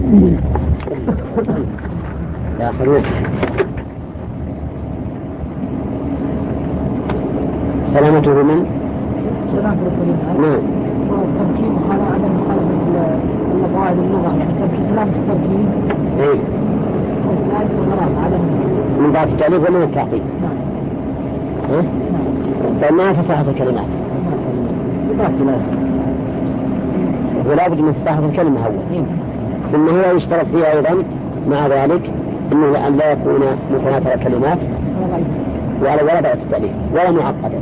يا خلوق سلامته من؟ سلامته الكلمات. نعم. والتركيب على عدم مخالفة قواعد اللغة، يعني تركيب سلامة التركيب. إيه. من بعد التعليف ومن التعقيد. نعم. طيب ما فصاحة الكلمات؟ ولا بد من فصاحة الكلمة أول. ثم هو يشترط فيها أيضا مع ذلك إنه أن لا يكون متناثر الكلمات ولا بعد التعليف ولا معقدة.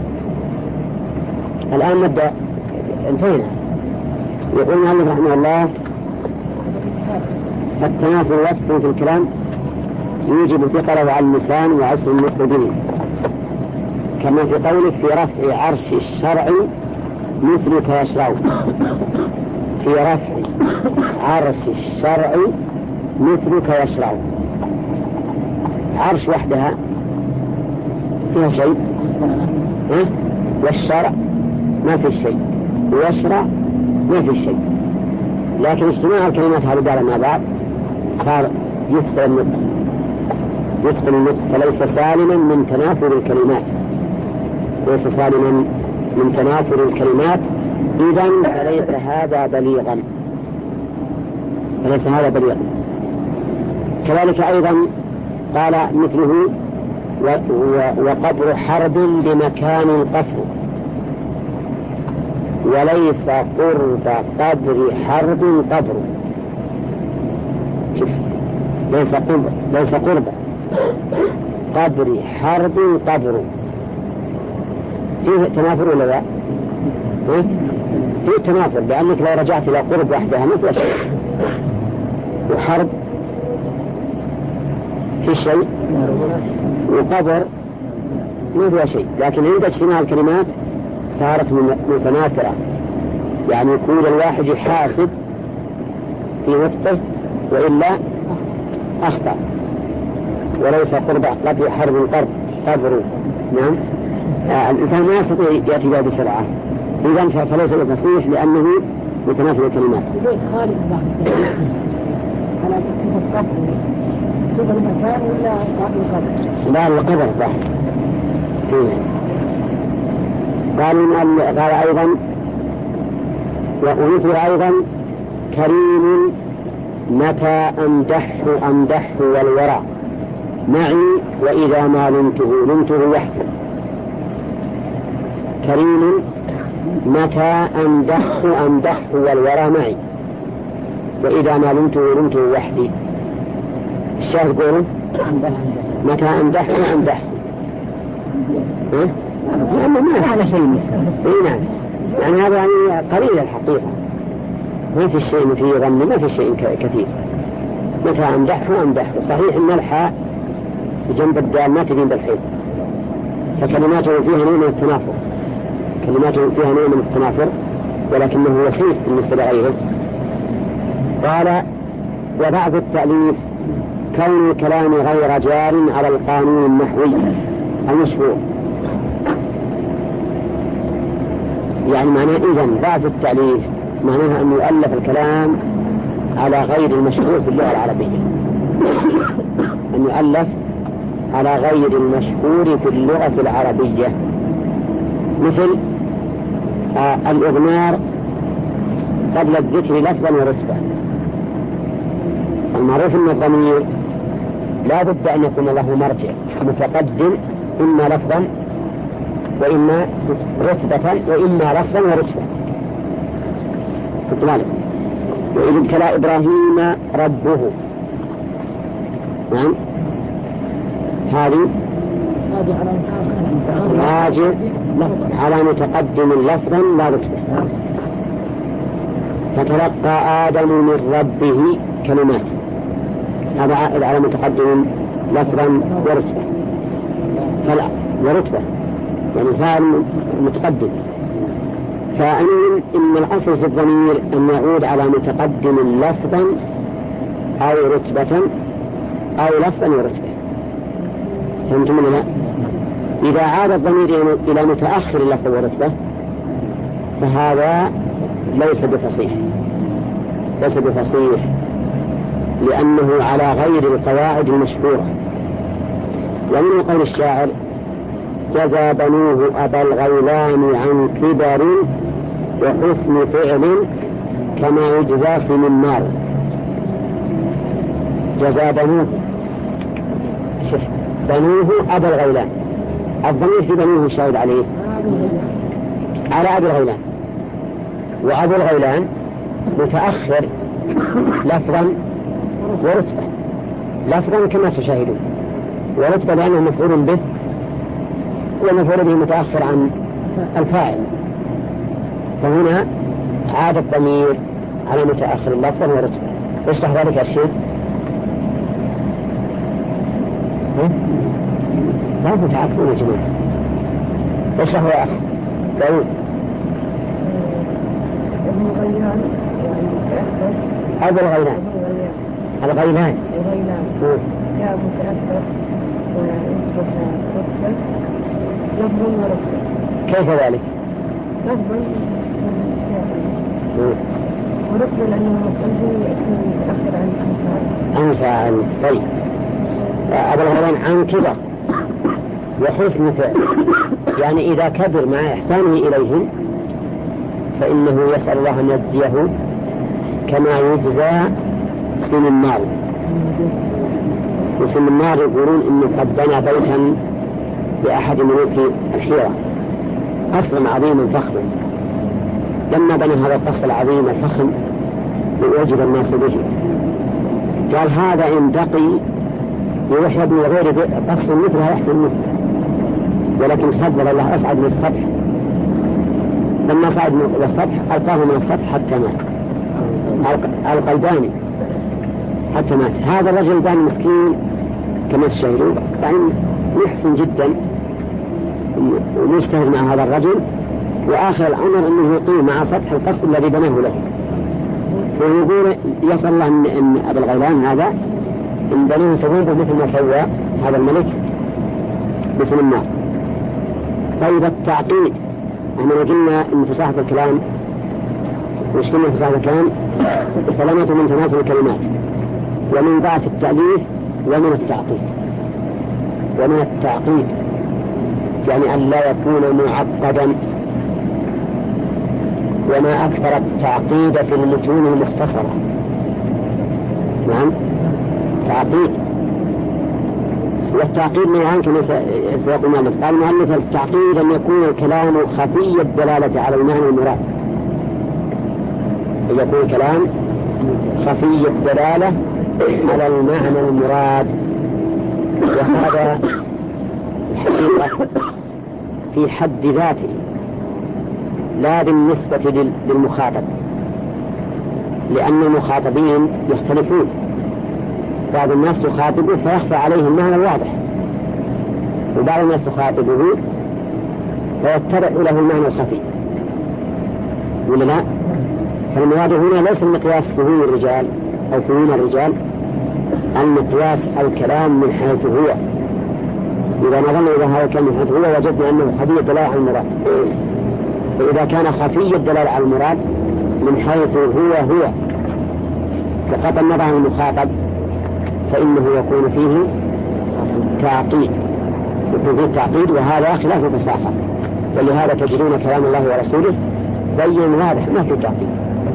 الآن نبدأ، انتهينا. يقول المؤلف رحمه الله: التناثر وصف في الكلام يوجب ثقله على اللسان وعسر النطق به، كما في قوله: في رفع عرش الشرع مثلك يشرع. في رفع عرش الشرع مثلك يشرع. عرش وحدها فيها شيء، والشرع ما في شيء، ويشرع ما في شيء، لكن اجتماع الكلمات هذه بعض مع بعض صار يثقل النطق، فليس سالما من تنافر الكلمات، ليس سالما من تنافر الكلمات. إذن فليس هذا بليغا، فليس هذا بليغا. كذلك أيضا قال مثله: وقبر حرب بمكان قفر، وليس قرب قبر حرب قبر. ليس قرب قبر حرب قبر. فيه تنافر ولا لا؟ فيه تنافر، لأنك لو رجعت إلى قرب وحدها ما فيها شيء، وحرب في شيء، وقبر ما فيها شيء. لكن عند اجتماع الكلمات صارت متنافرة، يعني يكون الواحد يحاسب في نطقه وإلا أخطأ. وليس قرب قبر حرب قبر. نعم. الإنسان ما يستطيع يأتي بها بسرعة، إذن فليس بتصحيح لأنه متنافر الكلمات. خالد على القبر صفة المكان ولا صاحب القبر؟ لا، القبر واحد. قال أيضا: ومثل أيضا كريم متى أمدح والورع معي وإذا ما لمته وحده. كريم متى أمدح والورع معي وإذا ما لمته وحدي. الشاهد قوله متى أمدح ما على شيء نعم، يعني هذا يعني قليل الحقيقة، ما في شيء فيه غني، ما في شيء كثير. متى أمدح صحيح إن الحاء جنب الدال ما تبين بالحيث، فكلماته فيها نوع من التنافر، ولكنه وسيط بالنسبة لغيره. قال: وبعض التأليف كون الكلام غير جار على القانون النحوي المشروع. يعني معناه إذن بعض التأليف معناها أن يؤلف الكلام على غير المشروع في اللغة العربية، أن يؤلف على غير المشهور في اللغة العربية، مثل الإضمار قبل الذكر لفظا ورتبة. المعروف أن الضمير لا بد أن يكون له مرجع متقدم، إما لفظا وإما رتبة وإما لفظا ورتبة. وإذ ابتلى إبراهيم ربه، نعم، هذه راجع على متقدم لفظا لا رتبة. فتلقى آدم من ربه كلمات، هذا عائد على متقدم لفظا ورتبة، فلا ورتبة يعني فعل متقدم. فأنه إن الأصل في الضمير أن يعود على متقدم لفظا أو رتبة أو لفظا ورتبة. فهمتم ولا لا؟ إذا عاد الضمير إلى متأخر لفظ ورتبة فهذا ليس بفصيح، لأنه على غير القواعد المشهورة. ومن قول الشاعر: جزى بنوه أبا الغيلان عن كبر وحسن فعل كما يجزى سمنار. جزى بنوه، شوف، بنوه أبا الغيلان، الضمير في بنوه شاهد عليه على أبي الغيلان، وأبو الغيلان متأخر لفظا ورتبة، لفظا كما تشاهدون، ورتبة لأنه مفعول به، والمفعول به متأخر عن الفاعل، فهنا عاد الضمير على متأخر لفظا ورتبة. اشرح ذلك يا شيخ. لازم تعرفون يا جماعة. اشرح يا أخي داود. أبو الغيلان، الغيلان يا متأثر ويصبح رتبة لفظا ورتبة. كيف ذلك؟ لفظا ورتبة لأنه مفعول يكون متأخر عن فاعل. طيب، أبو الغيلان عن كبر وحسن فعل، يعني إذا كبر مع إحسانه إليهم فإنه يسأل الله أن يجزيه كما يجزى سمنار. وسمنار يقولون إنه قد بنى بيتا لأحد ملوك الحيرة، قصرا عظيما فخما. لما بنى هذا القصر العظيم الفخم وأعجب الناس به، قال: هذا إن بقي يروح يبني غير قصر مثلها يحسن منه، ولكن فضل الله أصعد من السطح. لما صعد من السطح ألقاه من السطح حتى مات، ألقى الباني حتى مات. هذا الرجل الباني مسكين كما تشاهدون، يعني يحسن جدا ويجتهد مع هذا الرجل، وآخر الأمر أنه يقيم مع سطح القصر الذي بناه له. ويقول يسأل الله أن أبا الغيلان هذا إن بنوه سووه مثل ما سوى هذا الملك بسم النار. طيب، التعقيد، احنا قلنا ان فصاحة الكلام، وش قلنا فصاحة الكلام؟ سلامة من تناثر الكلمات، ومن ضعف التأليف، ومن التعقيد. ومن التعقيد يعني أن لا يكون معقدا، وما أكثر التعقيد في المتون المختصرة. نعم، تعقيد. والتعقيد نوعان كما سيقول المؤلف. قال المؤلف: التعقيد أن يكون الكلام خفي الدلالة على المعنى المراد، أن يكون الكلام خفي الدلالة على المعنى المراد. وهذا الحقيقة في حد ذاته، لا بالنسبة للمخاطب، لأن المخاطبين يختلفون. بعض الناس يخاطبه فيخفى عليه المعنى الواضح، وبعض الناس يخاطبه فيتبع له المعنى الخفي، ولا لا؟ فالمراد هنا ليس المقياس فهوم الرجال أو فهوم الرجال، المقياس الكلام من حيث هو. إذا نظرنا إلى هذا الكلام من حيث هو وجدنا أنه خفي الدلالة على المراد. فإذا كان خفي الدلالة على المراد من حيث هو وقد النظر عن المخاطب فإنه يكون فيه تعقيد، وهذا خلاف الفصاحة. ولهذا تجدون كلام الله ورسوله بين واضح ما في تعقيد،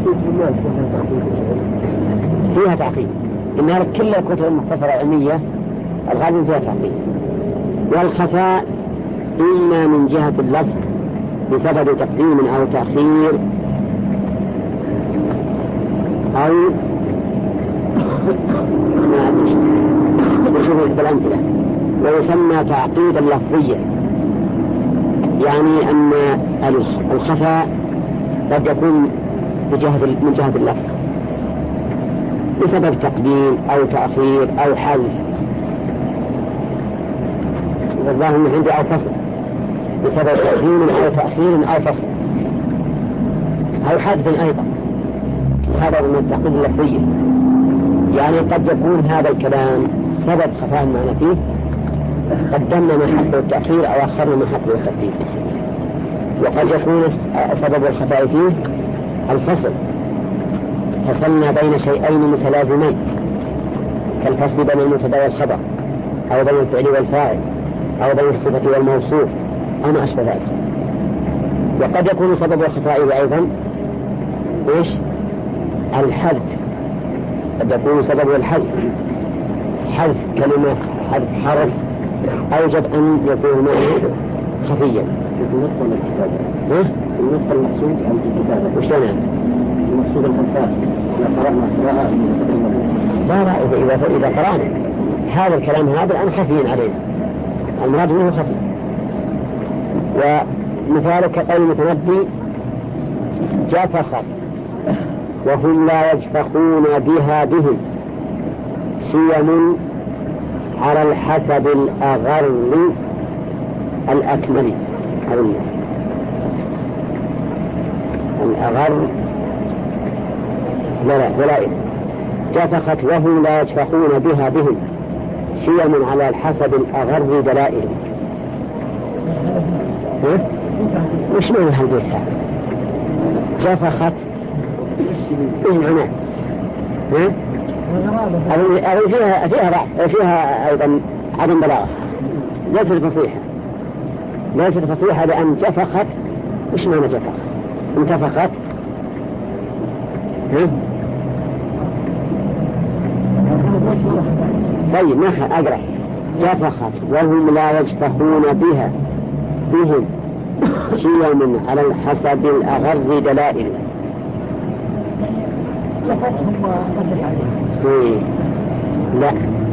فيها تعقيد. إن كل الكتب المختصرة العلمية الغالب فيها تعقيد. والخفاء إما من جهة اللفظ بسبب تقديم أو تأخير، أو نشوف بالأمثلة. ويسمى تعقيدا لفظيا، يعني أن الخفاء قد يكون من جهة اللفظ بسبب تقديم أو تأخير أو حذف، والله من عندي أو فصل، بسبب تقديم أو تأخير أو فصل أو حذف أيضا. هذا من التعقيد اللفظي، يعني قد يكون هذا الكلام سبب خفاء المعنى فيه، قدمنا ما حقه التأخير أو أخرنا ما حقه التقديم. وقد يكون سبب الخفاء فيه الفصل، فصلنا بين شيئين متلازمين كالفصل بين المبتدا والخبر، أو بين الفعل والفاعل، أو بين الصفة والموصوف، أو ما أشبه ذلك. وقد يكون سبب الخطأ أيضا إيش؟ الحذف، قد يكون سبب الحذف، حذف كلمة، حذف حرف أوجب أن يكون المعنى خفيا. في النص ولا الكتابة؟ النص المقصود أم في الكتابة؟ وش يعني؟ المقصود الخفاء. إذا قرأنا قراءة لا إذا قرأنا هذا الكلام هذا الآن خفي علينا، المراد منه خفي. ومثال كقول المتنبي جفخت وهم لا يجفخون بها بهم شيم على الحسب الأغر الأكمل، أو الأغر ولا جفخت وهم لا يجفخون بها بهم شيم على الحسب الأغر دلائل. وش معنى هالبيت هذا؟ جفخت إيش معناه؟ فيها أيضا عدم بلاغة، ليست فصيحة لأن جفخت. وش معنى جفخ؟ انتفخت. طيب ما أقرأ جفخت وهم لا يجفخون بها بهم شيم على الحسب الأغر دلائل. لا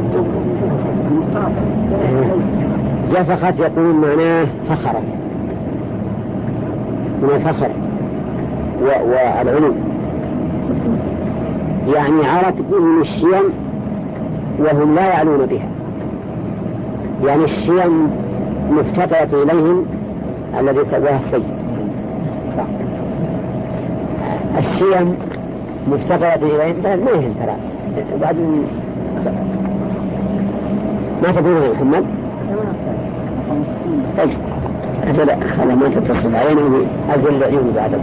جفخت يقول معناه فخرت من الفخر والعلو، يعني عرت بهم الشيم وهم لا يعلون بها، يعني الشيم مفتقرة إليهم الذي سواها السيد. الشيم مفتقرة إليهم ما يهم ترى بعدين ما تقولون يا محمد. طيب هذا ما تتصل علينا أزل العيون بعد.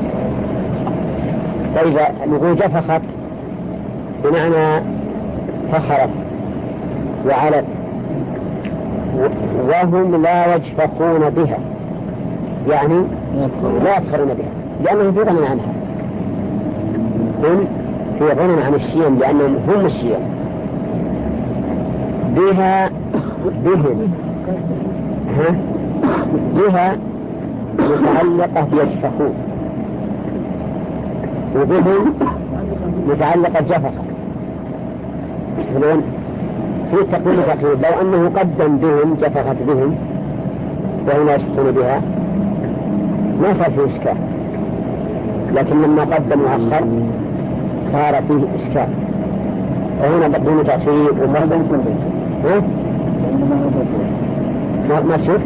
طيب نقول جفخت بمعنى فخرت وعلت، وهم لا يجفخون بها يعني لا يفخرون بها لأنهم في غنى عنها، هم في غنى عن الشيم لأنهم هم الشيم. بها بهم بها متعلقة بيجفخون، وبهم متعلقة جفخة. في التقديم والتأخير لو أنه قدم بهم جفخت بهم وهم لا يجفخون بها ما صار فيه إشكال، لكن لما قدم وأخر صار فيه إشكال. وهنا تقديم وتأخير وفصل. ما تشوف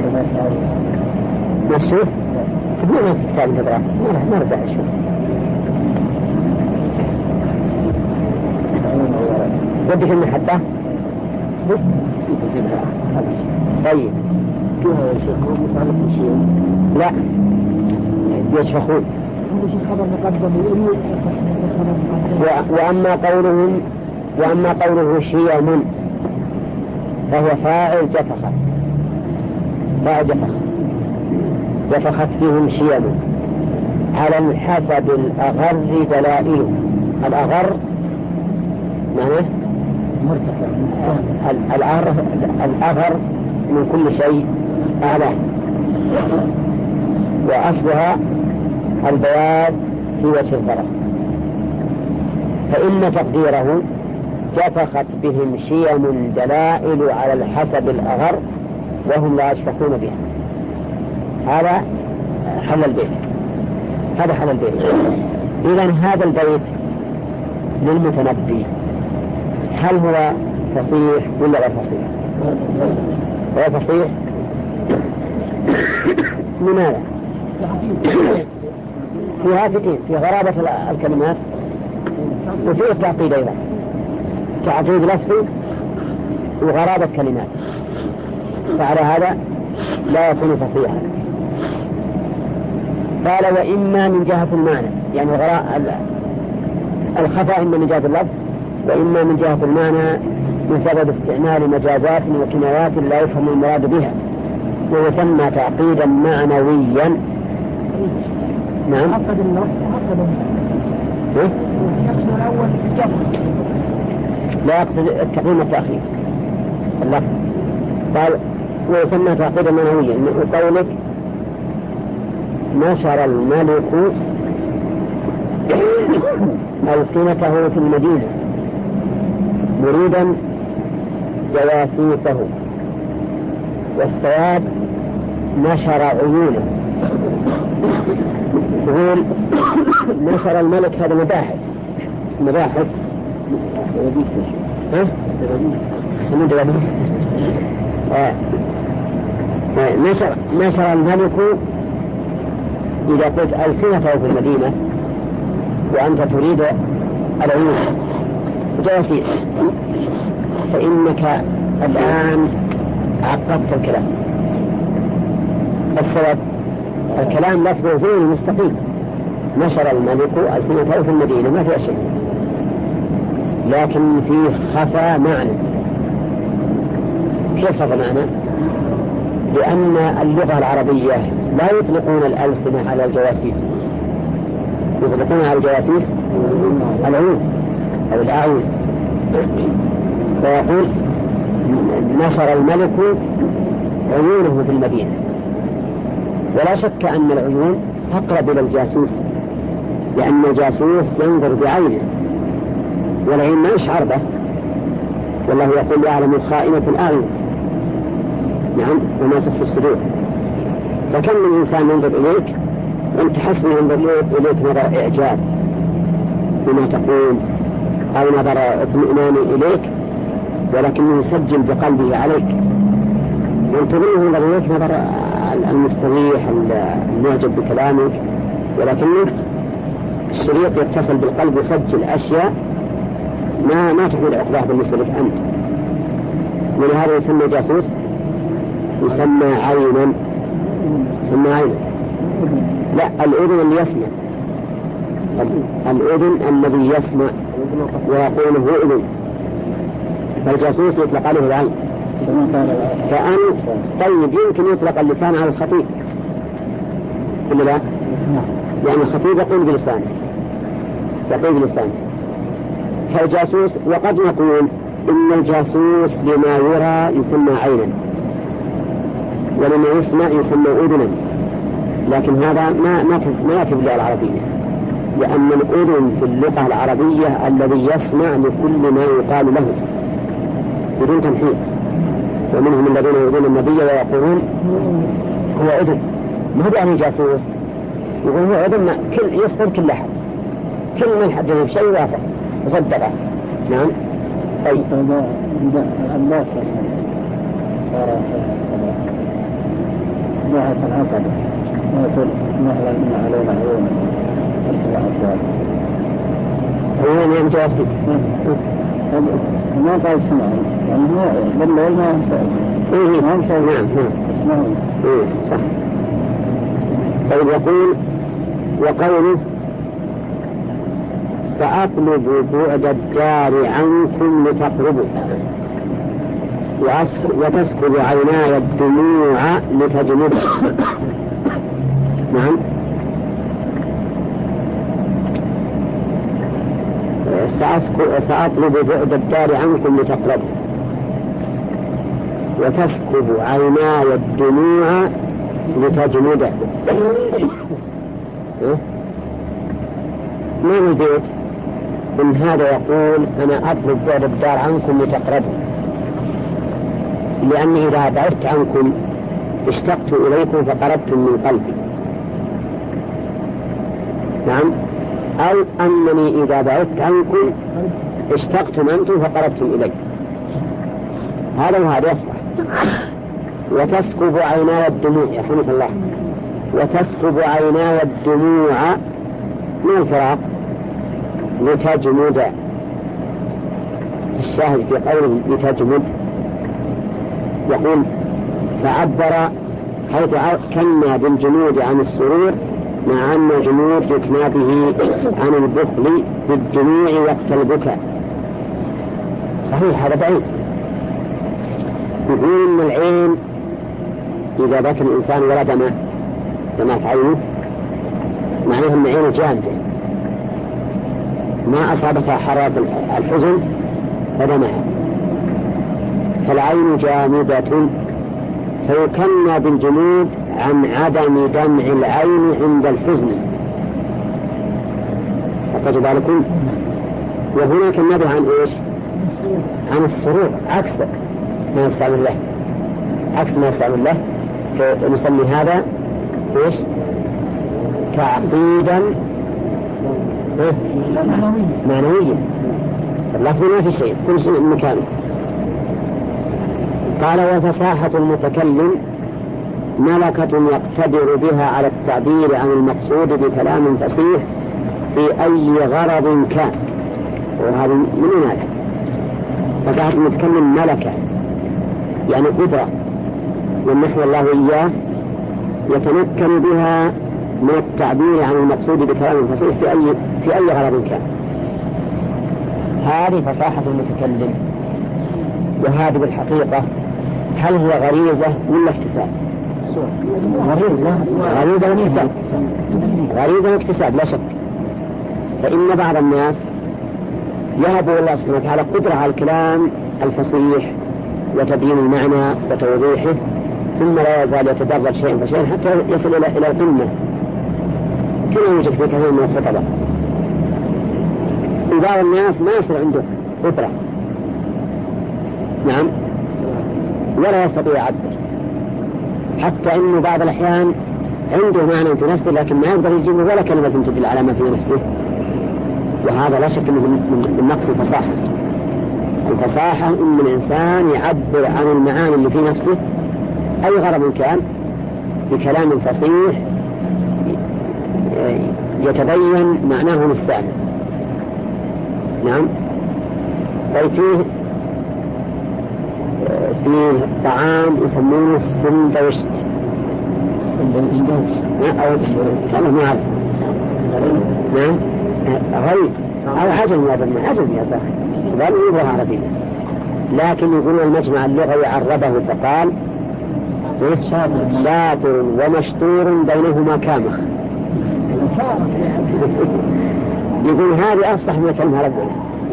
تقول في كتاب تقرأ ما رجع أشوف. ودك المحبة. طيب لا يشفخون. وأما قوله شيم فهو فاعل جفخ، جفخت فيهم شيم على الحسب الأغر دلائل. الأغر معناه الأغر من كل شيء أعلى، وأصلها البياض في وجه الفرس، فإن تقديره جفخت بهم شيم دلائل على الحسب الأغر وهم لا يشفخون بها. هذا حل البيت. إذن هذا البيت للمتنبي هل هو فصيح ولا غير فصيح؟ هو فصيح. لماذا؟ في هافتين، في غرابة الكلمات وفي التعقيد أيضا، تعقيد لفظي وغرابة كلمات، فعلى هذا لا يكون فصيحا. قال وإما من جهة المعنى، يعني الخفاء إما من جهة اللفظ وإما من جهة المعنى بسبب استعمال مجازات وكنايات لا يفهم المراد بها، ويسمى تعقيدا معنويا. نعم. عقد اللفظ يقصد الأول الجمع، لا يقصد التقديم والتأخير اللفظ. قال ويسمى تعقيدا معنويا. وقولك نشر الملك ألسنته في المدينة مريدا جواسيسه، والصواب نشر عيونه. يقول نشر الملك، هذا مباحث نشر الملك إذا قلت ألسنته في المدينة وأنت تريد العيون جواسيس، فإنك الآن عقبت الكلام. السبب الكلام لفظ زين مستقيم، نشر الملك ألسنته في المدينة ما في شيء، لكن فيه خفى معنى. كيف خفى معنى؟ لأن اللغة العربية لا يطلقون الألسنة على الجواسيس، يطلقون على الجواسيس العيون أو الأعين. فيقول نشر الملك عيونه في المدينة، ولا شك أن العيون أقرب إلى الجاسوس، لأن الجاسوس ينظر بعينه والعين ما يشعر به، والله يقول يعلم خائنة الأعين نعم وما تخفي الصدور. فكم من إنسان ينظر إليك وأنت حسب ينظر إليك نظر إعجاب بما تقول أو نظر اطمئنان إليك، ولكنه يسجل بقلبه عليك، وانتظره ينظر إليك نظر المستريح المعجب بكلامك، ولكنه الشريط يتصل بالقلب ويسجل أشياء ما تحمل عقباه بالنسبة لك أنت. ولهذا يسمى جاسوس، يسمى عينا. لا، الأذن اللي يسمع، الأذن الذي يسمع ويقول هو أذن، فالجاسوس يطلق عليه العين. فأنت طيب يمكن يطلق اللسان على الخطيب ولا لا؟ يعني الخطيب يقول بلسانه كالجاسوس. وقد نقول إن الجاسوس لما يرى يسمى عينا ولما يسمع يسمى أذنا، لكن هذا ما يأتي باللغة العربية، لأن الأذن في اللغة العربية الذي يسمع لكل ما يقال له بدون تمحيص. ومنهم الذين يؤذون النبي ويقولون هو أذن، ما هو يعني جاسوس، يقول هو أذن يصدر كل أحد، كل من حدثه بشيء وافق وصدقه. نعم. طيب الناس نوعة العقد نهلا من علينا عيون عيون جاسوس ما قال اسمعوا، يعني هو بالله ما شاء. نعم صح. طيب يقول وقوله سأطلب بعد الدار عنكم لتقربوا وتسكب عيناي الدموع لتجمد. نعم. سأطلب بعد الدار عنكم لتقربوا وتسكب عيناي الدموع لتجمد. من البيت إن هذا يقول أنا أطلب بعد الدار عنكم لتقربوا، لأني إذا بعدت عنكم اشتقت إليكم فقربتم من قلبي. نعم. أو أنني إذا بعدت عنكم اشتقتم أنتم فقربتم إلي، هذا وهذا يصلح. وتسكب عيناي الدموع، يرحمك الله، وتسكب عيناي الدموع من الفراق لتجمد. الشاهد في قوله لتجمد يقول فعبر حيث كنا بالجمود عن السرور، مع أن الجمود يكنى به عن البخل بالدموع وقت البكاء. صحيح هذا بعيد. يقول إن العين إذا بكى الإنسان ولا دمعت عينه معناه أن عينه جامدة ما أصابتها حرارة الحزن فدمعت، فالعين جامدة، فيكنى بالجمود عن عدم دمع العين عند الحزن. أخرج بالكم. وهناك النبي عن إيش؟ عن السرور، عكس ما يستعمل له، عكس ما يستعمل له، فنسمي هذا إيش؟ تعقيدا معنويا. اللفظ ما في شيء، كل شيء مكانه. قال وفصاحة المتكلم ملكة يقتدر بها على التعبير عن المقصود بكلام فصيح في أي غرض كان. وهذا من هذا فصاحة المتكلم ملكة يعني قدرة والنحو الله إياه يتمكن بها من التعبير عن المقصود بكلام فصيح في أي غرض كان. هذه فصاحة المتكلم. وهذه بالحقيقة هل هي غريزة ولا اكتساب؟ غريزة واكتساب، غريزة واكتساب لا شك. فإن بعض الناس يهب الله سبحانه وتعالى قدرة على الكلام الفصيح وتبيين المعنى وتوضيحه، ثم لا يزال يتدرج شيئا فشيئا حتى يصل إلى القمة كما يوجد في كثير من الخطباء. وبعض الناس ما يصل عنده قدرة نعم ولا يستطيع يعبر، حتى إنه بعض الأحيان عنده معنى في نفسه لكن ما يقدر يجيب ولا كلمة تدل على ما في نفسه. وهذا لا شك من نقص الفصاحة. الفصاحة إن الإنسان يعبر عن المعاني اللي في نفسه أي غرض كان بكلام فصيح يتبين معناه للسامع. نعم. طيب فيه طعام يسمونه السندوشت أو ما أعرف نعم غريب أو عجم يا ابن عجم يا ابن ظل يبغى عربية، لكن يقولون المجمع اللغوي عربه فقال شاطر ومشطور بينهما كامخ. يقول هذه أفصح من كلمة ربنا.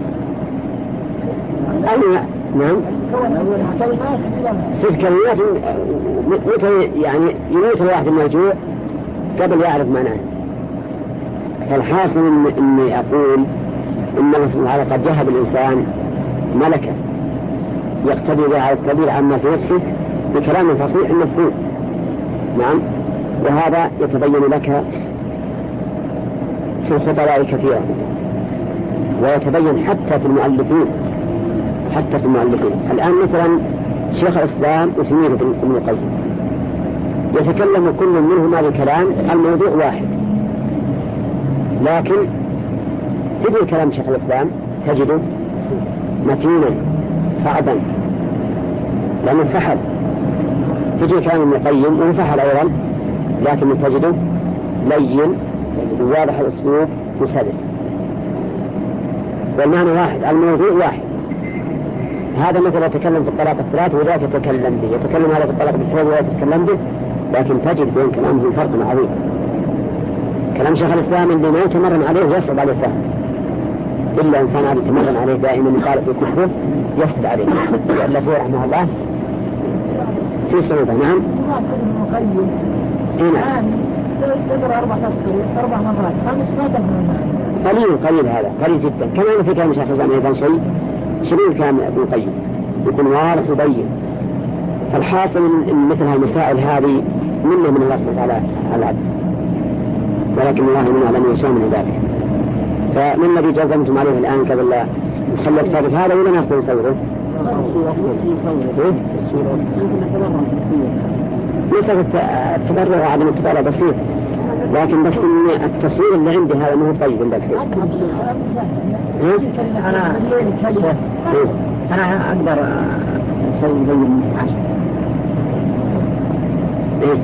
نعم ست كلمات يعني يموت الواحد من الجوع قبل يعرف معناه. فالحاصل إني أقول إن الله سبحانه وتعالى قد جهب الإنسان ملكة يقتدي بها على التعبير عما في نفسه بكلام فصيح مفهوم. نعم. وهذا يتبين لك في الخطباء كثيرا ويتبين حتى في المؤلفين. الآن مثلا شيخ الإسلام وتلميذه ابن القيم يتكلم كل منهما بكلام الموضوع واحد، لكن تجد كلام شيخ الإسلام تجده متينا صعبا لأنه فحل، تجد كلام ابن القيم وفحل أيضا لكن تجده لين وواضح الأسلوب وسلس والمعنى واحد الموضوع واحد. هذا مثلا يتكلم في الطلاق الثلاث وذاك يتكلم به، يتكلم هذا في الطلاق الثلاث وذاك يتكلم به، لكن تجد بين كلامه فرق عظيم. كلام شيخ الإسلام اللي ما يتمرن عليه يصعب عليه فهم، إلا إنسان عادي يتمرن عليه دائما يقال في كتبه يصعب عليه، لأن فيه رحمه الله في صعوبة. نعم. تقرأ 4 مرات 5 ما تفهم. قليل هذا قليل جدا. كما في كلام شيخ الإسلام أيضا شيء شبيه كان ابن القيم يكون واضح وبين. فالحاصل إن مثل المسائل هذه منه من الله سبحانه وتعالى على العبد، ولكن الله منه لم يشاء من عباده. فمن الذي جزمتم عليه الآن قبل لا نخلي الكتاب هذا ولا ناخذ نصوره؟ ليس التبرع وعدم التبرع بسيط، لكن بس إن التصوير اللي عندي هذا مو طيب عند الحين. أنا أقدر أسوي زي 10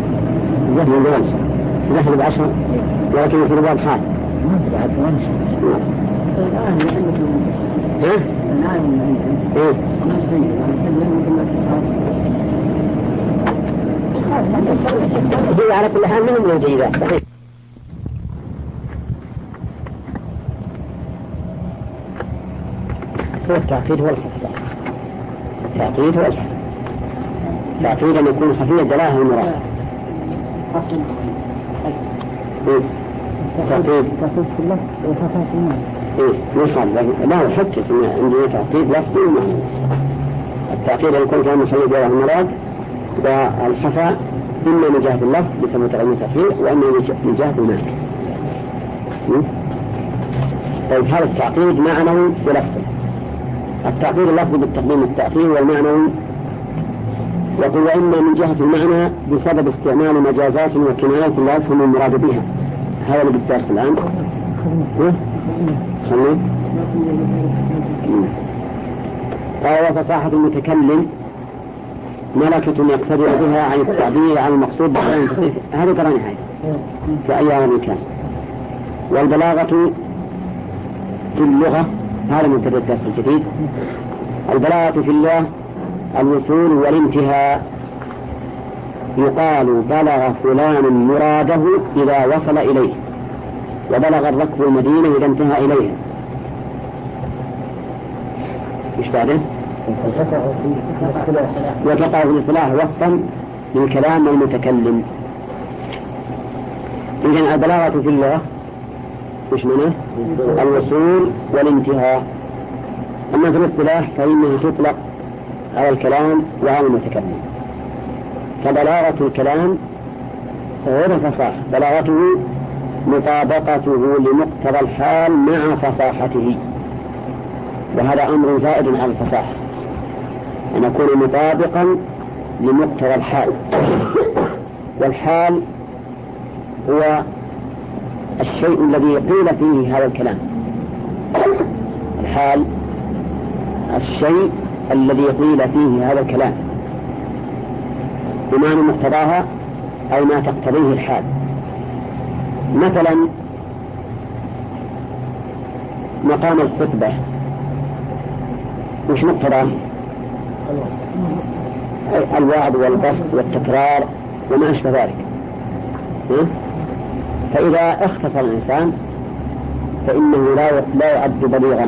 زحل ب10 ولكن يصير واضحات. الآن هي على كل حال من الجيدات صحيح. هو التعقيد هو الخفض. التعقيد هو الخفض. التعقيد أن يكون خفية دلالة المراد. تعقيد كله وخفاء المال. يفعل لا حتى اسمه عندنا تعقيد لفظي ومعنى. التعقيد يكون كان مخلي دلالة المراد، والخفاء إما من جهة اللفظ بسبب تغيير التأخير، وإما من جهة المعنى. طيب هذا التعقيد معنوي ولفظي. التعقيد اللفظي بالتقديم التأخير، والمعنوي يقول وإما من جهة المعنى بسبب استعمال مجازات وكنايات لا يفهم المراد بها. هذا اللي بالدرس الآن. خليه. قال وفصاحة المتكلم ملكة يقتدر بها عن التعبير عن المقصود بكلام فصيح. هذا قرأنا هذا في أي مكان. والبلاغة في اللغة هذا منتدى الدرس الجديد. البلاغة في اللغة الوصول والانتهاء. يقال بلغ فلان مراده إذا وصل إليه، وبلغ الركب المدينة إذا انتهى إليها. إيش بعده؟ وتقع في الاصطلاح وصفا للكلام المتكلم. إذن البلاغة في اللغة إيش معناه؟ الوصول والانتهاء. أما في الاصطلاح فإنها تطلق على الكلام وعلى المتكلم. فبلاغة الكلام غير فصاحة، بلاغته مطابقته لمقتضى الحال مع فصاحته، وهذا أمر زائد على الفصاحة، أن يكون مطابقا لمقتضى الحال. والحال هو الشيء الذي قيل فيه هذا الكلام. الحال الشيء الذي قيل فيه هذا الكلام بمعنى مقتضاها أو ما تقتضيه الحال. مثلا مقام الخطبة وش مقتضاه؟ الوعد والبسط والتكرار وما أشبه ذلك. فإذا اختصر الإنسان فإنه لا يعد بليغا.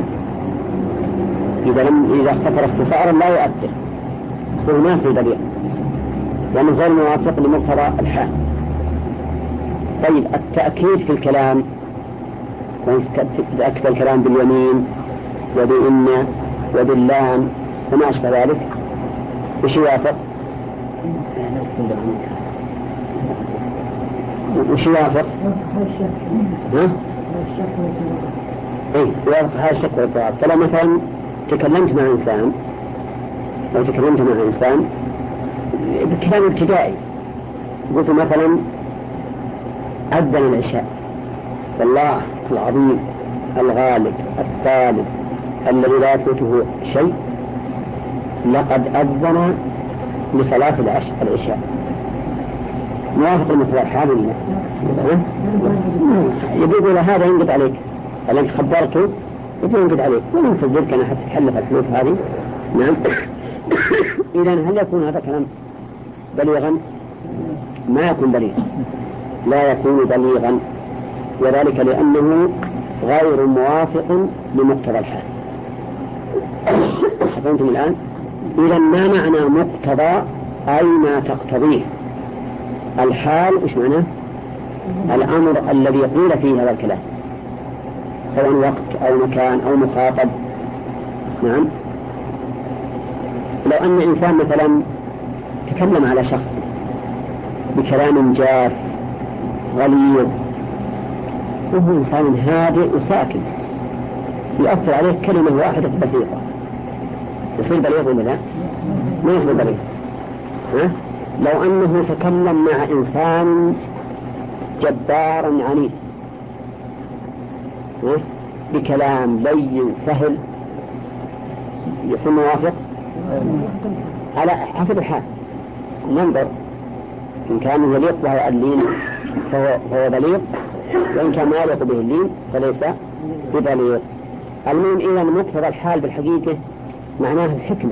إذا اختصر اختصارا لا يؤثر، هو ناس بليغ لأنه غير موافق لمقتضى الحال. طيب التأكيد في الكلام، تأكد الكلام باليمين وبإن وباللام وما أشبه ذلك، وش يوافق؟ وش يوافق؟ يوافق هذا الشك والإضطراب. فلو مثلا تكلمت مع إنسان أو تكلمت مع إنسان بكلام ابتدائي، قلت مثلا أذن العشاء، والله العظيم الغالب الطالب الذي لا يفوته شيء لقد أذن لصلاة العشاء، موافق المصطلح هذا يقول هذا ينقض عليك، لأنك خبرته ينقض عليك ولم تصدقك أنا حتى تحلف الحلوف هذه. نعم. إذن هل يكون هذا كلام بليغا؟ ما يكون بليغا، لا يكون بليغا، وذلك لأنه غير موافق لمقتضى الحال. فهمتم الآن؟ إذا ما معنى مقتضى؟ أي ما تقتضيه الحال. إيش معناه؟ الأمر الذي قيل فيه هذا الكلام، سواء وقت أو مكان أو مخاطب. نعم. لو أن إنسان مثلا تكلم على شخص بكلام جاف غليظ وهو إنسان هادئ وساكن، يؤثر عليه كلمة واحدة بسيطة، يصير بليغ ولا لا؟ ما يصير بليغ. لو أنه تكلم مع إنسان جبار عنيد بكلام لين سهل يصير موافق على حسب الحال. ننظر إن كان يليق وهو اللين فهو بليغ، وإن كان ما يليق به اللين فليس ببليغ. المهم إذا مقتضى الحال بالحقيقة معناه الحكمة،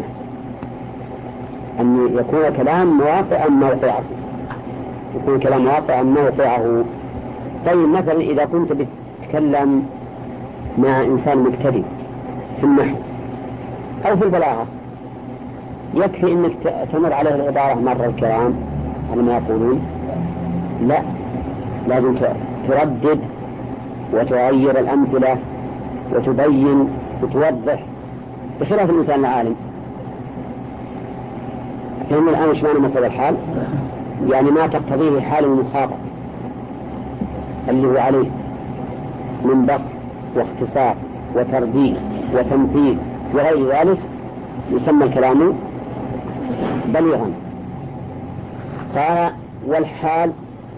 أن يكون كلام موافقا موقعه، يكون كلام موافقا موقعه. طيب مثلا إذا كنت بتتكلم مع إنسان مبتدئ في النحو أو في البلاغة، يكفي أنك تمر عليه العبارة مر الكرام على ما يقولون؟ لا، لازم تردد وتغير الأمثلة وتبين وتوضح، بخلاف الإنسان العالم. فهم الآن ايش معنى مقتضى الحال؟ يعني ما تقتضيه حال المخاطب اللي هو عليه من بسط واختصار وترديد وتمثيل وغير ذلك يسمى الكلام بليغا. قال والحال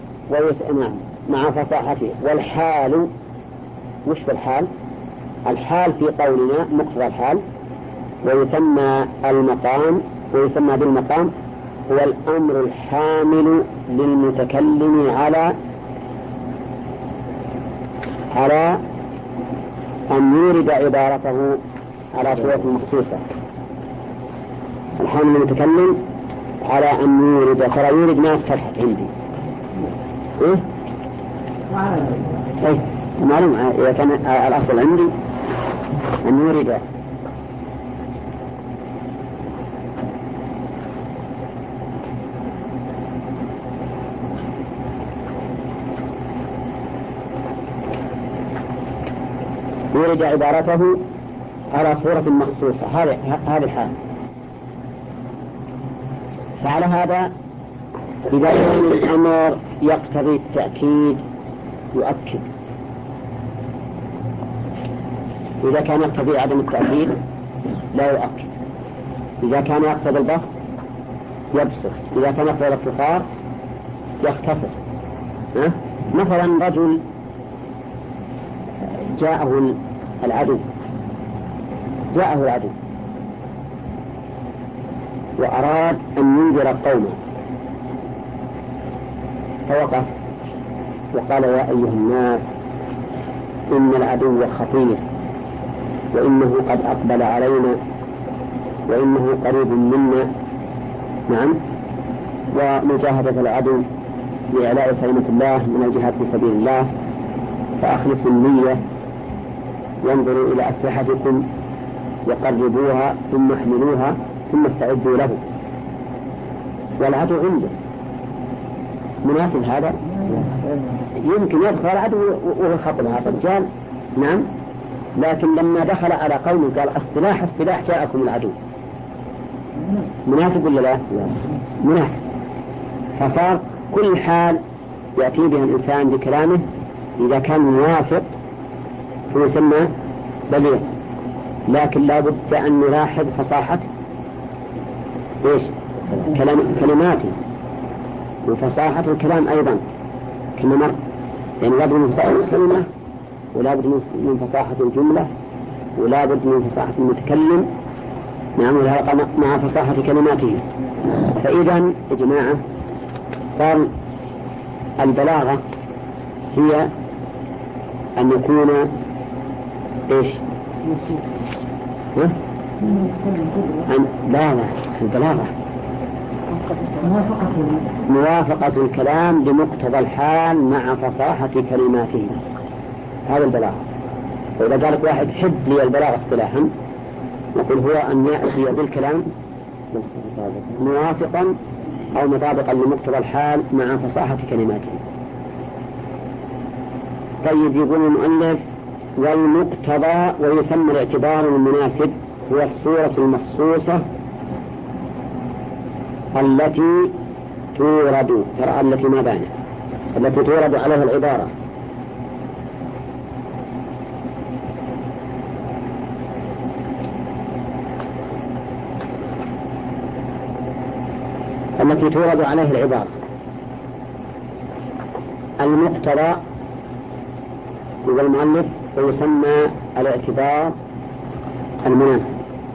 مع فصاحته. والحال وش بالحال؟ الحال في قولنا مقتضى الحال، ويسمى المقام، ويسمى بالمقام هو الأمر الحامل للمتكلم على أن يورد عبارته على صورة مخصوصة. الحامل للمتكلم على أن يورد، ترى يورد ما فتحت عندي إيه؟ إيه معلوم، إذا كان الأصل عندي أن يورد. يورد عبارته على صورة مخصوصة، هذه الحال. فعلى هذا إذا كان الأمر يقتضي التأكيد يؤكد، إذا كان يقتضي عدم التأكيد لا يؤكد، إذا كان يقتضي البسط يبسط، إذا كان يقتضي الاختصار يختصر. مثلا رجل جاءه العدو وأراد أن ينذر قومه، فوقف وقال يا أيها الناس إن العدو خطير، وإنه قد أقبل علينا، وإنه قريب منا. نعم، ومجاهدة العدو لإعلاء كلمة الله من الجهاد في سبيل الله، فأخلصوا النية، وانظروا إلى أسلحتكم وقربوها ثم احملوها ثم استعدوا له. والعدو عنده مناسب هذا، يمكن يدخل العدو وهو خطر هذا الرجال. نعم، لكن لما دخل على قوم قال السلاح جاءكم العدو، مناسب ولا لا؟ مناسب. فصار كل حال يأتي بها الإنسان بكلامه إذا كان موافق فيسمى بليغ، لكن لا بد أن نلاحظ فصاحة كلماته وفصاحة الكلام أيضا كما مر، يعني لا بد من فصاحة الكلمة، ولا بد من فصاحة الجملة، ولا بد من فصاحة المتكلم. نعم، مع فصاحة كلماته. فإذا يا جماعة صار البلاغة هي أن يكون إيش؟ البلاغة موافقة الكلام بمقتضى الحال مع فصاحة كلماته، هذا البلاغة. وإذا قالت واحد حد لي البلاغة اصطلاحا، نقول هو أن يأتي بالكلام موافقا أو مطابقا لمقتضى الحال مع فصاحة كلماته. طيب، يقول المؤلف والمقتضى ويسمى الاعتبار المناسب هو الصورة المخصوصة التي تورد، ترى التي ما بانت، التي تورد عليها العبارة، التي تورد عليها العبارة. المقتضى يقول المؤلف ويسمى الاعتبار المناسب،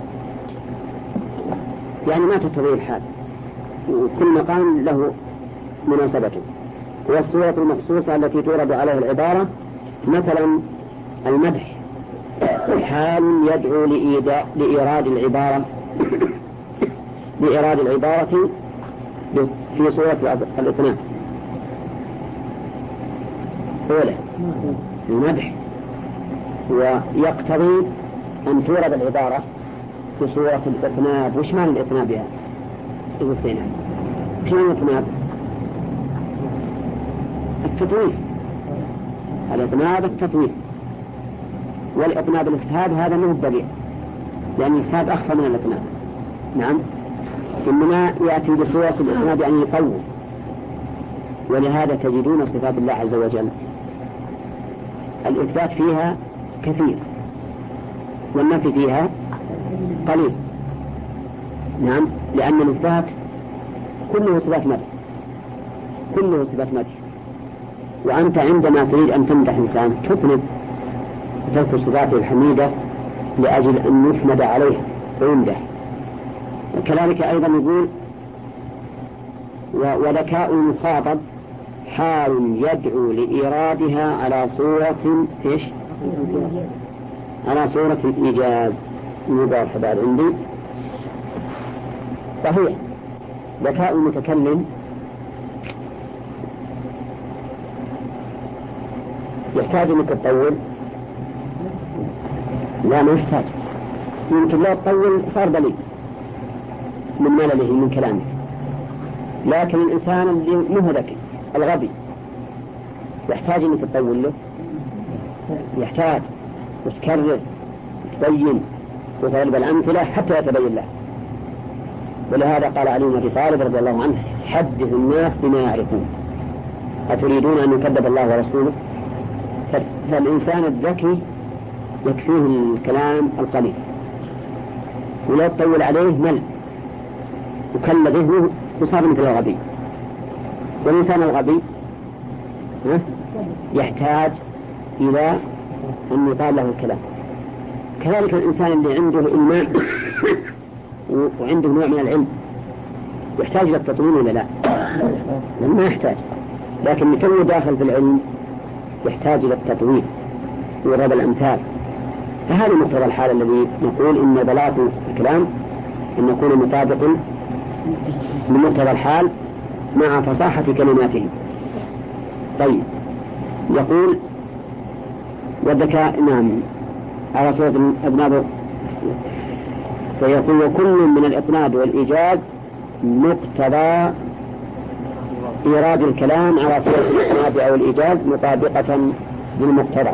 يعني ما تقتضيه الحال، وكل مقام له مناسبته. والصورة المخصوصة التي تورد عليها العبارة، مثلا المدح حال يدعو لإيراد العبارة في صورة الإثنان. أولا المدح، ويقتضي أن تورد العبارة في صورة الإطناب. وش معنى الإطناب يا أبو سينا؟ شو الإطناب؟ التطويل. الإطناب التطويل، والإطناب الإسهاب هذا منه البديع، لأن الإسهاب أخفى من الإطناب. نعم، إنما يأتي بصورة الإطناب يعني يطول. ولهذا تجدون صفات الله عز وجل الإثبات فيها كثير والنفي فيها قليل. نعم، لأن الإثبات كله صفات مدح، كله صفات مدح. وأنت عندما تريد أن تمدح إنسان تطلب وتذكر صفاته الحميدة لأجل أن يحمد عليها ويمدح. وكذلك أيضا يقول وذكاء المخاطب حال يدعو لإيرادها على صورة إيش؟ على صورة الإيجاز. مضاف بعد عندي صحيح. ذكاء المتكلم يحتاج انك تطول؟ لا، ما يحتاج. يمكن لا تطول صار بليغ من ملله من كلامه. لكن الإنسان اللي مو ذكي الغبي يحتاج انك تطول له، يحتاج وتكرر وتبين وتضرب الأمثلة حتى يتبين له. ولهذا قال علي بن أبي طالب رضي الله عنه حدث الناس بما يعرفون أتريدون أن يكذب الله ورسوله؟ فالإنسان الذكي يكفيه الكلام القليل، ولا تطول عليه مل وكل ذهنه وصار مثل الغبي. والإنسان الغبي يحتاج إلى أن يطال له الكلام. كذلك الإنسان اللي عنده إلماع وعنده نوع من العلم يحتاج إلى التطويل ولا لا؟ ما يحتاج. لكن يتوه داخل في العلم يحتاج إلى التطويل وضرب الأمثال. فهذا مقتضى الحال الذي نقول إن بلاغة الكلام أن يكون مطابق لمقتضى الحال مع فصاحة كلماته. طيب، يقول والذكاء نعم على صورة الأذناب. فيقول وكل من الإطناب والإيجاز مقتضى إيراد الكلام على صورة الإطناب أو الإيجاز مطابقة للمقتضى.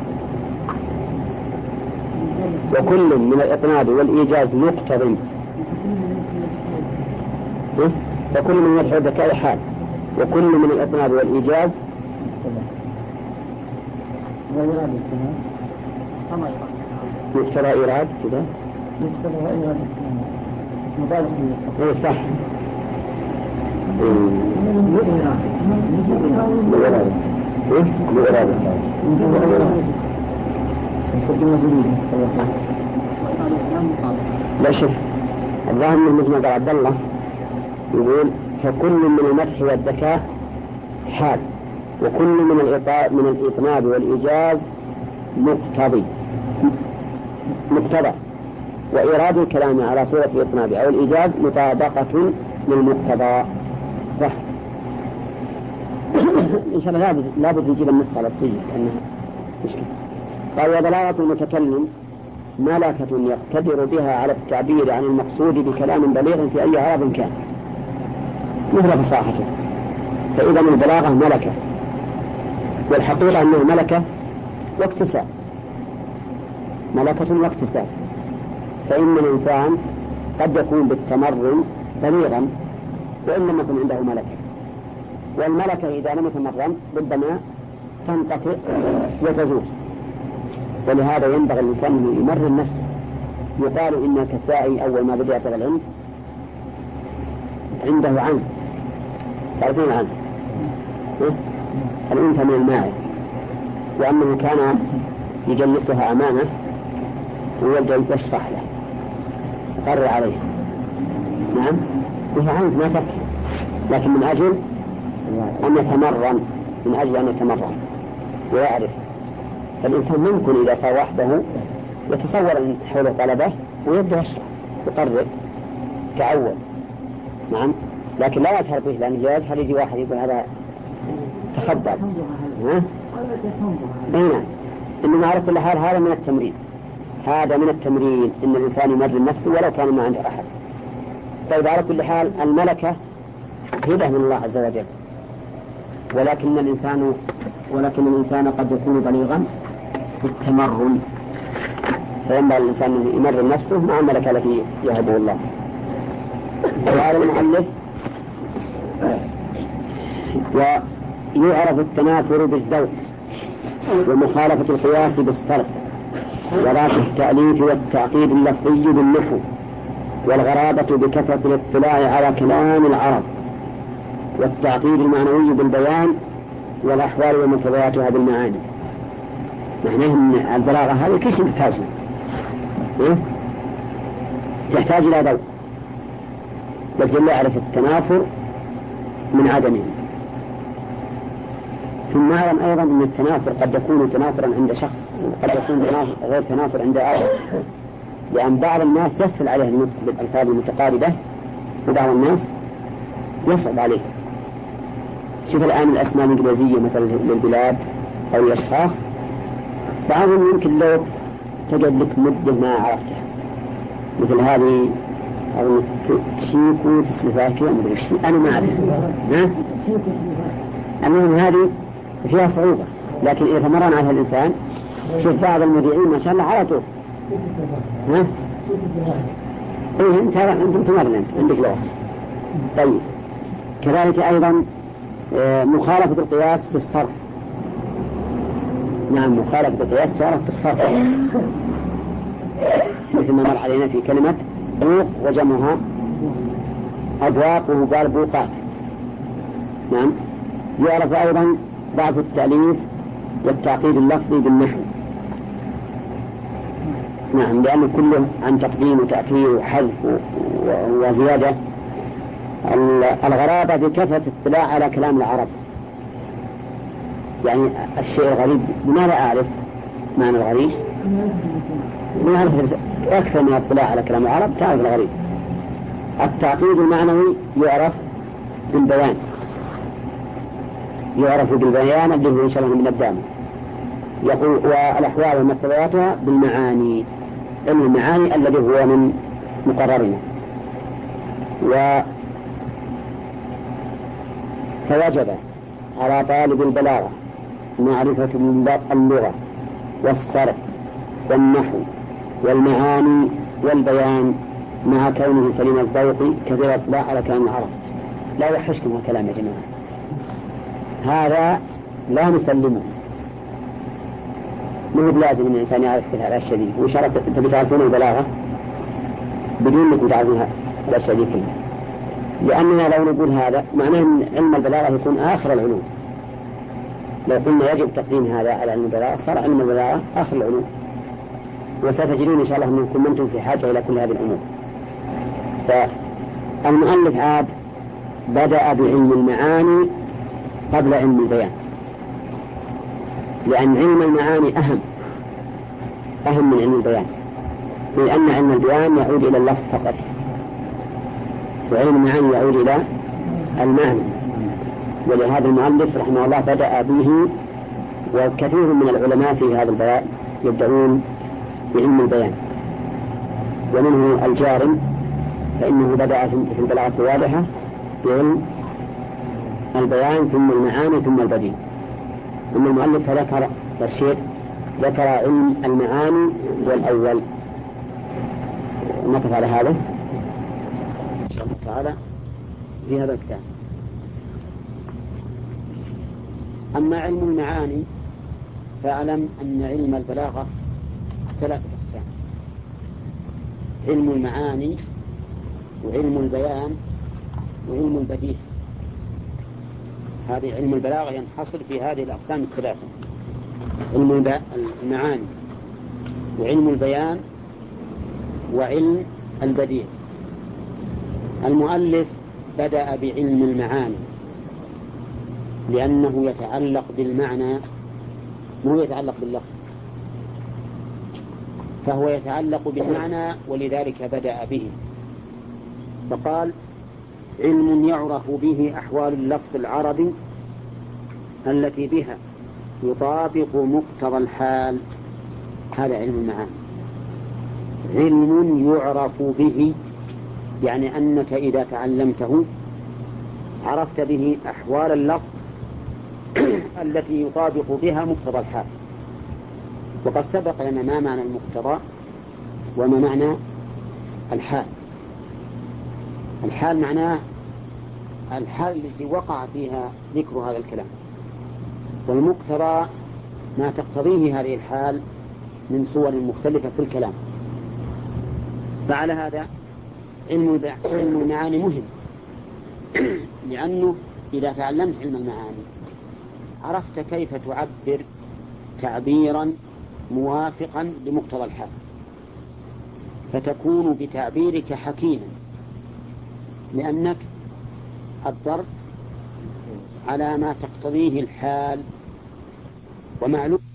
وكل من الإطناب والإيجاز مقتضى، فكل من يدحو الذكاء حال، وكل من الإطناب والإيجاز مقتضى إيراد كذا اي صح. لا شوف الظاهر من مثل ما قال عبد الله يقول فكل من المدح والذكاء حال، وكل من الإطناب والإيجاز مقتضى، وإيراد الكلام على صورة الإطناب أو الإيجاز مطابقة للمقتضى. صح. إن شاء الله لابد نجيب النسخة الأصلية لأنها مشكلة. قال وبلاغة المتكلم ملكة يقتدر بها على التعبير عن المقصود بكلام بليغ في أي عرض كان مثل فصاحته. فإذا البلاغة ملكة، والحقيقة أنه ملكة واكتساب، ملكة واكتساب. فإن الإنسان قد يكون بالتمرن بليغا وإن لم يكن عنده ملكة، والملكة إذا لم يتمرن ربما تنقطع وتزول. ولهذا ينبغي الإنسان أن يمرن نفسه. يقال إن كسائي أول ما بدأ يطلب العلم عنده عنز، تعرفون العنز؟ الأنثى من الماعز، وأنه كان يجلسها أمانة ويلجأ يشرح له يقرر عليه. نعم، وهي عنز ما تكفي، لكن من أجل أن يتمرن، من أجل أن يتمرن ويعرف. فالإنسان ممكن إذا صار وحده يتصور أن حوله طلبة ويبدأ يشرح يقرر كأول. نعم، لكن لا يجهر به، لأنه يجهر يجي واحد يقول هذا تخبر. نعم، إنما على كل حال هذا من التمرين، هذا من التمرين إن الإنسان يمرن نفسه ولو كان ما عنده أحد. طيب على كل حال الملكة هبة من الله عز وجل، ولكن الإنسان قد يكون بليغا في التمرن، فينبغي الإنسان أن يمرن نفسه مع الملكة التي يهبه الله. وقال المؤلف: ويعرف التنافر بالذوق ومخالفة القياس بالصرف وراث التأليف والتعقيد اللفظي بالنحو والغرابة بكثرة الاطلاع على كلام العرب والتعقيد المعنوي بالبيان والأحوال ومقتضياتها بالمعاني. معناه أن البلاغة هذه كيف تحتاج إلى ذوق، لكن لا يعرف التنافر من عدمه. ثم نعلم أيضا أن التنافر قد يكون تنافرا عند شخص وقد يكون غير تنافر عند آخر، لأن بعض الناس يسهل عليه النطق بالألفاظ المتقاربة وبعض الناس يصعب عليه. شوف الآن الأسماء الإنجليزية مثلا للبلاد أو الأشخاص، بعضهم يمكن لو تجد لك مدة ما عرفتها، مثل هذه أو تشيكو تسلفاكي أنا ما أعرف. المهم هذه فيها صعوبة، لكن إذا تمرن عليها الإنسان، شوف بعض المذيعين ما شاء الله على طول. إيه أنت أنت تمرن، أنت عندك لغة. طيب كذلك أيضا مخالفة القياس بالصرف. نعم، مخالفة القياس تعرف بالصرف، مثل ما مر علينا في كلمة بوق وجمعها أبواق وقال بوقات. نعم، يعرف أيضا ضعف التأليف والتعقيد اللفظي بالنحو. نعم، لأنه كله عن تقديم وتأخير وحذف وزيادة. الغرابة بكثرة الاطلاع على كلام العرب، يعني الشيء الغريب لماذا أعرف معنى الغريب؟ ما أعرف أكثر من الاطلاع على كلام العرب تعرف الغريب. التعقيد المعنوي يعرف بالبيان، يعرف بالبيان اللي هو إن شاء الله من الدام. يقول والأحوال ومقتضياتها بالمعاني، المعاني الذي هو من مقررنا. فوجب على طالب البلاغة معرفة اللغة والصرف والنحو والمعاني والبيان مع كونه سليم الذوق كثير الاطلاع على كلام العرب. لا يحشكم الكلام يا جماعة، هذا لا نسلمه. مو بلازم ان الانسان يعرف هذا الشيء. وشرط انت بتعرفون البلاغة بدون انكم تعرفون هذا الشيء كله، لاننا لو نقول هذا معناه ان علم البلاغة يكون اخر العلوم. لو قلنا يجب تقديم هذا على علم البلاغة صار علم البلاغة اخر العلوم، وستجدون ان شاء الله انكم انتم في حاجة الى كل هذه الامور. فالمؤلف عاد بدأ بعلم المعاني قبل علم البيان، لأن علم المعاني أهم من علم البيان، لأن علم البيان يعود إلى اللفظ فقط، وعلم المعاني يعود إلى المعنى. ولهذا المؤلف رحمه الله بدأ به، وكثير من العلماء في هذا البيان يبدأون بعلم البيان، ومنه الجارم فإنه بدأ في البلاغة الواضحة بعلم البيان ثم المعاني ثم البديع. ثم المؤلف ذكر الشيء ذكر علم المعاني والأول. نقف على هذا إن شاء الله تعالى في هذا الكتاب. أما علم المعاني فاعلم أن علم البلاغة 3 أقسام: علم المعاني وعلم البيان وعلم البديع. هذه علم البلاغة ينحصر في هذه الأقسام 3: علم المعاني وعلم البيان وعلم البديع. المؤلف بدأ بعلم المعاني لأنه يتعلق بالمعنى مو يتعلق باللفظ. فهو يتعلق بالمعنى ولذلك بدأ به، فقال علم يعرف به أحوال اللفظ العربي التي بها يطابق مقتضى الحال. هذا علم المعاني، علم يعرف به، يعني أنك إذا تعلمته عرفت به أحوال اللفظ التي يطابق بها مقتضى الحال. وقد سبق لنا ما معنى المقتضى وما معنى الحال. الحال معناه الحال التي وقع فيها ذكر هذا الكلام، والمقتضى ما تقتضيه هذه الحال من صور مختلفة في الكلام. فعلى هذا علم المعاني مهم، لأنه إذا تعلمت علم المعاني عرفت كيف تعبر تعبيرا موافقا لمقتضى الحال، فتكون بتعبيرك حكيما، لأنك عبرت على ما تقتضيه الحال. ومعلوم